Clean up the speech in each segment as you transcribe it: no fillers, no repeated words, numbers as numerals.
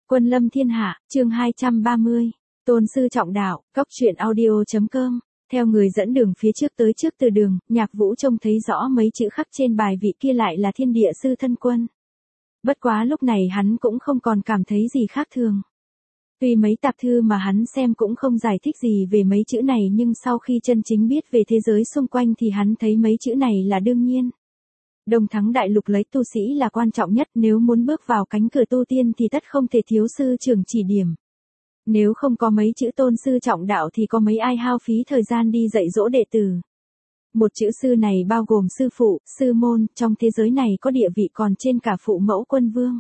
Quân lâm thiên hạ, chương 230. Tôn sư trọng đạo, góc truyện audio.com. Theo người dẫn đường phía trước tới trước từ đường, Nhạc Vũ trông thấy rõ mấy chữ khắc trên bài vị kia lại là Thiên Địa Sư Thân Quân. Bất quá lúc này hắn cũng không còn cảm thấy gì khác thường. Tuy mấy tạp thư mà hắn xem cũng không giải thích gì về mấy chữ này, nhưng sau khi chân chính biết về thế giới xung quanh thì hắn thấy mấy chữ này là đương nhiên. Đông Thắng Đại Lục lấy tu sĩ là quan trọng nhất, nếu muốn bước vào cánh cửa tu tiên thì tất không thể thiếu sư trưởng chỉ điểm. Nếu không có mấy chữ tôn sư trọng đạo thì có mấy ai hao phí thời gian đi dạy dỗ đệ tử. Một chữ sư này bao gồm sư phụ, sư môn, trong thế giới này có địa vị còn trên cả phụ mẫu quân vương.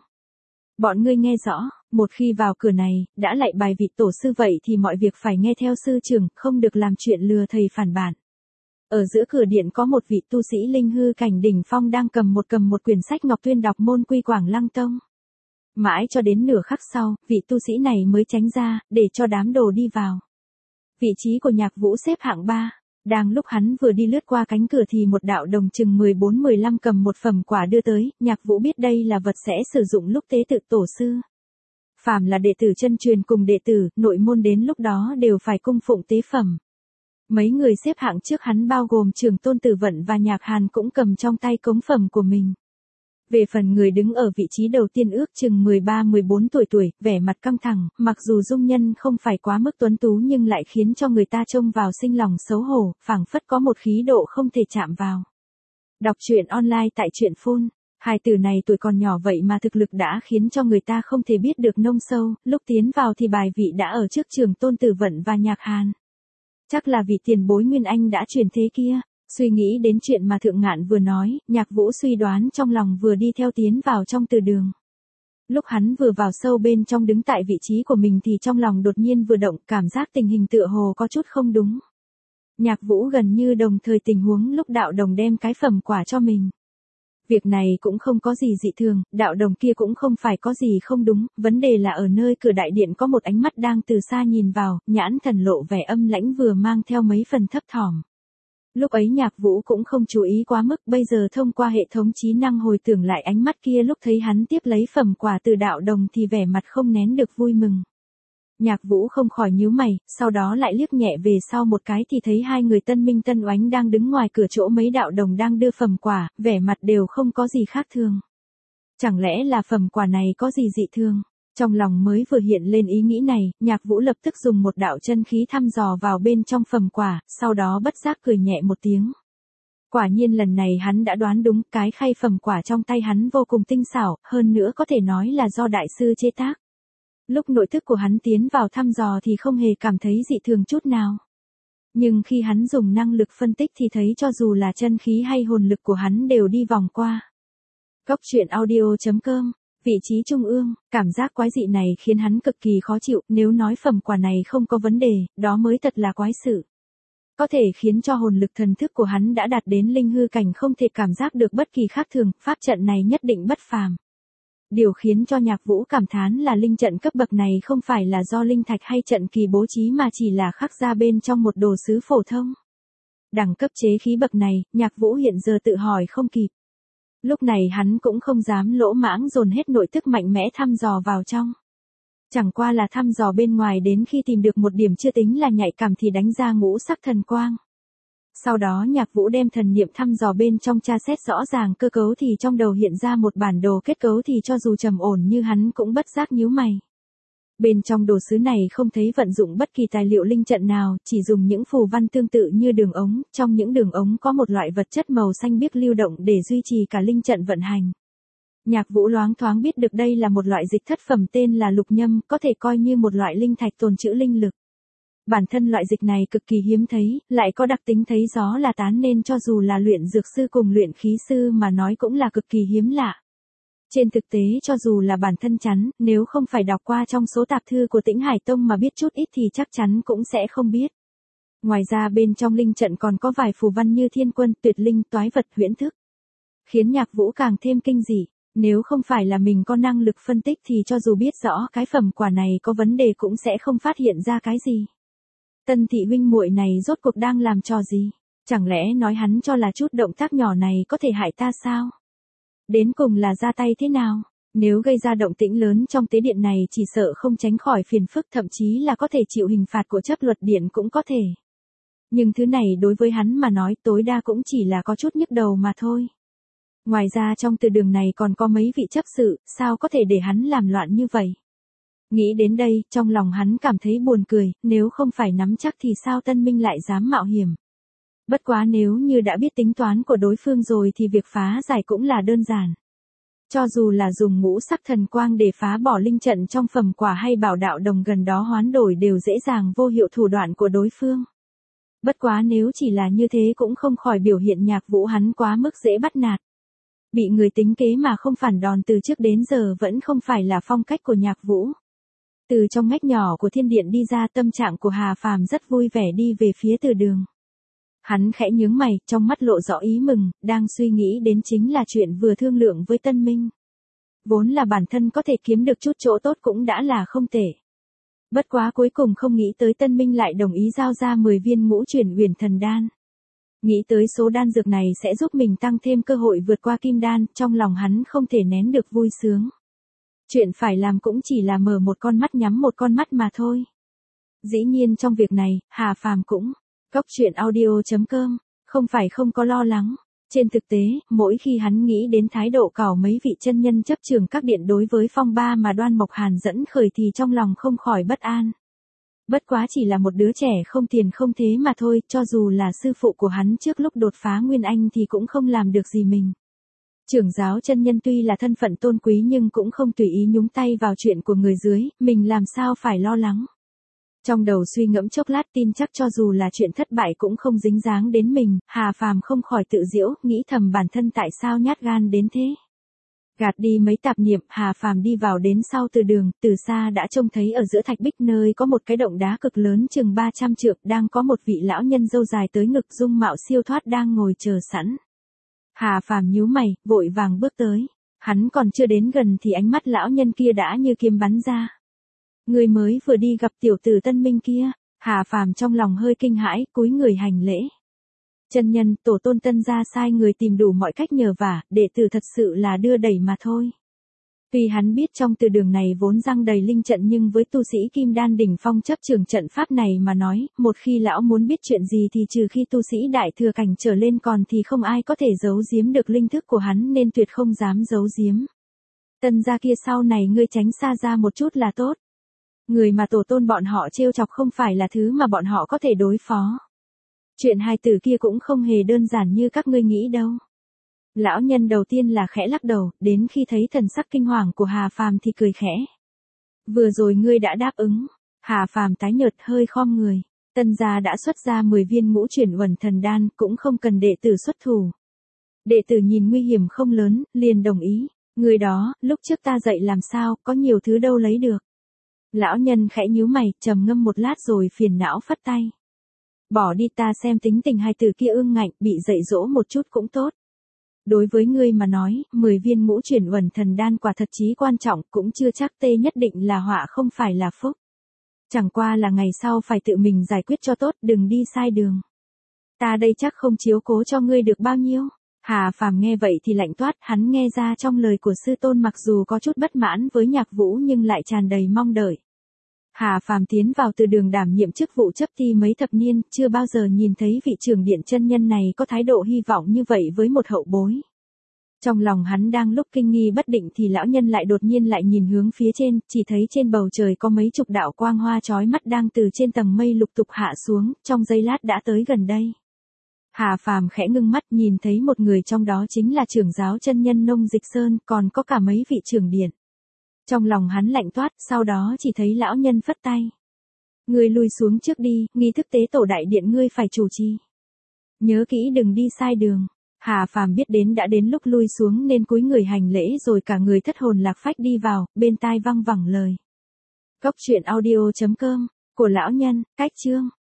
Bọn ngươi nghe rõ, một khi vào cửa này, đã lại bài vị tổ sư vậy thì mọi việc phải nghe theo sư trưởng, không được làm chuyện lừa thầy phản bản. Ở giữa cửa điện có một vị tu sĩ linh hư cảnh đỉnh phong đang cầm một quyển sách ngọc tuyên đọc môn quy Quảng Lăng Tông. Mãi cho đến nửa khắc sau, vị tu sĩ này mới tránh ra, để cho đám đồ đi vào. Vị trí của Nhạc Vũ xếp hạng 3. Đang lúc hắn vừa đi lướt qua cánh cửa thì một đạo đồng chừng 14-15 cầm một phẩm quả đưa tới, Nhạc Vũ biết đây là vật sẽ sử dụng lúc tế tự tổ sư. Phàm là đệ tử chân truyền cùng đệ tử, nội môn đến lúc đó đều phải cung phụng tế phẩm. Mấy người xếp hạng trước hắn bao gồm Trường Tôn Tử Vận và Nhạc Hàn cũng cầm trong tay cống phẩm của mình. Về phần người đứng ở vị trí đầu tiên ước chừng 13-14 tuổi, vẻ mặt căng thẳng, mặc dù dung nhân không phải quá mức tuấn tú nhưng lại khiến cho người ta trông vào sinh lòng xấu hổ, phảng phất có một khí độ không thể chạm vào. Đọc truyện online tại truyện phun. Hai từ này tuổi còn nhỏ vậy mà thực lực đã khiến cho người ta không thể biết được nông sâu, lúc tiến vào thì bài vị đã ở trước Trường Tôn Tử Vận và Nhạc Hàn. Chắc là vị tiền bối Nguyên Anh đã truyền thế kia. Suy nghĩ đến chuyện mà Thượng Ngạn vừa nói, Nhạc Vũ suy đoán trong lòng vừa đi theo tiến vào trong từ đường. Lúc hắn vừa vào sâu bên trong đứng tại vị trí của mình thì trong lòng đột nhiên vừa động, cảm giác tình hình tựa hồ có chút không đúng. Nhạc Vũ gần như đồng thời tình huống lúc đạo đồng đem cái phẩm quả cho mình. Việc này cũng không có gì dị thường, đạo đồng kia cũng không phải có gì không đúng, vấn đề là ở nơi cửa đại điện có một ánh mắt đang từ xa nhìn vào, nhãn thần lộ vẻ âm lãnh vừa mang theo mấy phần thấp thỏm. Lúc ấy Nhạc Vũ cũng không chú ý quá mức, bây giờ thông qua hệ thống trí năng hồi tưởng lại ánh mắt kia lúc thấy hắn tiếp lấy phẩm quả từ đạo đồng thì vẻ mặt không nén được vui mừng. Nhạc Vũ không khỏi nhíu mày, sau đó lại liếc nhẹ về sau một cái thì thấy hai người tân minh tân oánh đang đứng ngoài cửa chỗ mấy đạo đồng đang đưa phẩm quả, vẻ mặt đều không có gì khác thường. Chẳng lẽ là phẩm quả này có gì dị thường? Trong lòng mới vừa hiện lên ý nghĩ này, Nhạc Vũ lập tức dùng một đạo chân khí thăm dò vào bên trong phẩm quả, sau đó bất giác cười nhẹ một tiếng. Quả nhiên lần này hắn đã đoán đúng, cái khay phẩm quả trong tay hắn vô cùng tinh xảo, hơn nữa có thể nói là do đại sư chế tác. Lúc nội thức của hắn tiến vào thăm dò thì không hề cảm thấy dị thường chút nào. Nhưng khi hắn dùng năng lực phân tích thì thấy cho dù là chân khí hay hồn lực của hắn đều đi vòng qua. Góc truyện audio.com. Vị trí trung ương, cảm giác quái dị này khiến hắn cực kỳ khó chịu, nếu nói phẩm quả này không có vấn đề, đó mới thật là quái sự. Có thể khiến cho hồn lực thần thức của hắn đã đạt đến linh hư cảnh không thể cảm giác được bất kỳ khác thường, pháp trận này nhất định bất phàm. Điều khiến cho Nhạc Vũ cảm thán là linh trận cấp bậc này không phải là do linh thạch hay trận kỳ bố trí mà chỉ là khắc ra bên trong một đồ sứ phổ thông. Đẳng cấp chế khí bậc này, Nhạc Vũ hiện giờ tự hỏi không kịp. Lúc này hắn cũng không dám lỗ mãng dồn hết nội thức mạnh mẽ thăm dò vào trong. Chẳng qua là thăm dò bên ngoài đến khi tìm được một điểm chưa tính là nhạy cảm thì đánh ra ngũ sắc thần quang. Sau đó Nhạc Vũ đem thần niệm thăm dò bên trong tra xét rõ ràng cơ cấu thì trong đầu hiện ra một bản đồ kết cấu thì cho dù trầm ổn như hắn cũng bất giác nhíu mày. Bên trong đồ sứ này không thấy vận dụng bất kỳ tài liệu linh trận nào, chỉ dùng những phù văn tương tự như đường ống, trong những đường ống có một loại vật chất màu xanh biếc lưu động để duy trì cả linh trận vận hành. Nhạc Vũ loáng thoáng biết được đây là một loại dịch thất phẩm tên là lục nhâm, có thể coi như một loại linh thạch tồn trữ linh lực. Bản thân loại dịch này cực kỳ hiếm thấy, lại có đặc tính thấy gió là tán nên cho dù là luyện dược sư cùng luyện khí sư mà nói cũng là cực kỳ hiếm lạ. Trên thực tế cho dù là bản thân chắn, nếu không phải đọc qua trong số tạp thư của Tĩnh Hải Tông mà biết chút ít thì chắc chắn cũng sẽ không biết. Ngoài ra bên trong linh trận còn có vài phù văn như thiên quân, tuyệt linh, toái vật, huyễn thức. Khiến Nhạc Vũ càng thêm kinh dị, nếu không phải là mình có năng lực phân tích thì cho dù biết rõ cái phẩm quả này có vấn đề cũng sẽ không phát hiện ra cái gì. Tân thị huynh muội này rốt cuộc đang làm trò gì? Chẳng lẽ nói hắn cho là chút động tác nhỏ này có thể hại ta sao? Đến cùng là ra tay thế nào? Nếu gây ra động tĩnh lớn trong tế điện này chỉ sợ không tránh khỏi phiền phức, thậm chí là có thể chịu hình phạt của chấp luật điện cũng có thể. Nhưng thứ này đối với hắn mà nói tối đa cũng chỉ là có chút nhức đầu mà thôi. Ngoài ra trong từ đường này còn có mấy vị chấp sự, sao có thể để hắn làm loạn như vậy? Nghĩ đến đây, trong lòng hắn cảm thấy buồn cười, nếu không phải nắm chắc thì sao Tân Minh lại dám mạo hiểm. Bất quá nếu như đã biết tính toán của đối phương rồi thì việc phá giải cũng là đơn giản. Cho dù là dùng ngũ sắc thần quang để phá bỏ linh trận trong phẩm quả hay bảo đạo đồng gần đó hoán đổi đều dễ dàng vô hiệu thủ đoạn của đối phương. Bất quá nếu chỉ là như thế cũng không khỏi biểu hiện Nhạc Vũ hắn quá mức dễ bắt nạt. Bị người tính kế mà không phản đòn từ trước đến giờ vẫn không phải là phong cách của Nhạc Vũ. Từ trong ngách nhỏ của thiên điện đi ra, tâm trạng của Hà Phàm rất vui vẻ đi về phía từ đường. Hắn khẽ nhướng mày, trong mắt lộ rõ ý mừng, đang suy nghĩ đến chính là chuyện vừa thương lượng với Tân Minh. Vốn là bản thân có thể kiếm được chút chỗ tốt cũng đã là không tệ. Bất quá cuối cùng không nghĩ tới Tân Minh lại đồng ý giao ra 10 viên ngũ chuyển huyền thần đan. Nghĩ tới số đan dược này sẽ giúp mình tăng thêm cơ hội vượt qua kim đan, trong lòng hắn không thể nén được vui sướng. Chuyện phải làm cũng chỉ là mở một con mắt nhắm một con mắt mà thôi. Dĩ nhiên trong việc này, Hà Phàm cũng Cóc truyện audio.com, không phải không có lo lắng. Trên thực tế, mỗi khi hắn nghĩ đến thái độ cào mấy vị chân nhân chấp trường các điện đối với phong ba mà Đoan Mộc Hàn dẫn khởi thì trong lòng không khỏi bất an. Bất quá chỉ là một đứa trẻ không tiền không thế mà thôi, cho dù là sư phụ của hắn trước lúc đột phá Nguyên Anh thì cũng không làm được gì mình. Trưởng giáo chân nhân tuy là thân phận tôn quý nhưng cũng không tùy ý nhúng tay vào chuyện của người dưới, mình làm sao phải lo lắng. Trong đầu suy ngẫm chốc lát tin chắc cho dù là chuyện thất bại cũng không dính dáng đến mình, Hà Phàm không khỏi tự giễu, nghĩ thầm bản thân tại sao nhát gan đến thế. Gạt đi mấy tạp niệm, Hà Phàm đi vào đến sau từ đường, từ xa đã trông thấy ở giữa thạch bích nơi có một cái động đá cực lớn chừng 300 trượng, đang có một vị lão nhân râu dài tới ngực dung mạo siêu thoát đang ngồi chờ sẵn. Hà Phàm nhíu mày, vội vàng bước tới. Hắn còn chưa đến gần thì ánh mắt lão nhân kia đã như kiếm bắn ra. Người mới vừa đi gặp tiểu tử Tân Minh kia. Hà Phàm trong lòng hơi kinh hãi, cúi người hành lễ. Chân nhân, tổ tôn Tân gia sai người tìm đủ mọi cách nhờ vả, đệ tử thật sự là đưa đẩy mà thôi. Tuy hắn biết trong từ đường này vốn răng đầy linh trận nhưng với tu sĩ Kim Đan đỉnh phong chấp trường trận pháp này mà nói, một khi lão muốn biết chuyện gì thì trừ khi tu sĩ đại thừa cảnh trở lên còn thì không ai có thể giấu giếm được linh thức của hắn nên tuyệt không dám giấu giếm. Tân gia kia sau này ngươi tránh xa ra một chút là tốt. Người mà tổ tôn bọn họ trêu chọc không phải là thứ mà bọn họ có thể đối phó. Chuyện hai tử kia cũng không hề đơn giản như các ngươi nghĩ đâu. Lão nhân đầu tiên là khẽ lắc đầu, đến khi thấy thần sắc kinh hoàng của Hà Phàm thì cười khẽ. Vừa rồi ngươi đã đáp ứng. Hà Phàm tái nhợt hơi khom người. Tân gia đã xuất ra 10 viên ngũ chuyển uẩn thần đan, cũng không cần đệ tử xuất thủ. Đệ tử nhìn nguy hiểm không lớn, liền đồng ý. Người đó, lúc trước ta dạy làm sao, có nhiều thứ đâu lấy được. Lão nhân khẽ nhíu mày, trầm ngâm một lát rồi phiền não phất tay. Bỏ đi, ta xem tính tình hai tử kia ương ngạnh, bị dạy dỗ một chút cũng tốt. Đối với ngươi mà nói, 10 viên ngũ chuyển uẩn thần đan quả thật chí quan trọng, cũng chưa chắc tê nhất định là họa không phải là phúc. Chẳng qua là ngày sau phải tự mình giải quyết cho tốt, đừng đi sai đường. Ta đây chắc không chiếu cố cho ngươi được bao nhiêu. Hà Phàm nghe vậy thì lạnh toát, hắn nghe ra trong lời của sư tôn mặc dù có chút bất mãn với Nhạc Vũ nhưng lại tràn đầy mong đợi. Hà Phàm tiến vào từ đường đảm nhiệm chức vụ chấp thi mấy thập niên, chưa bao giờ nhìn thấy vị trưởng điện chân nhân này có thái độ hy vọng như vậy với một hậu bối. Trong lòng hắn đang lúc kinh nghi bất định thì lão nhân lại đột nhiên lại nhìn hướng phía trên, chỉ thấy trên bầu trời có mấy chục đạo quang hoa chói mắt đang từ trên tầng mây lục tục hạ xuống, trong giây lát đã tới gần đây. Hà Phàm khẽ ngưng mắt nhìn thấy một người trong đó chính là trưởng giáo chân nhân Nông Dịch Sơn, còn có cả mấy vị trưởng điện. Trong lòng hắn lạnh toát, sau đó chỉ thấy lão nhân phất tay. Ngươi lui xuống trước đi, nghi thức tế tổ đại điện ngươi phải chủ trì. Nhớ kỹ đừng đi sai đường. Hà Phàm biết đến đã đến lúc lui xuống nên cúi người hành lễ rồi cả người thất hồn lạc phách đi vào, bên tai văng vẳng lời. Cóc truyện audio.com, của lão nhân, cách chương.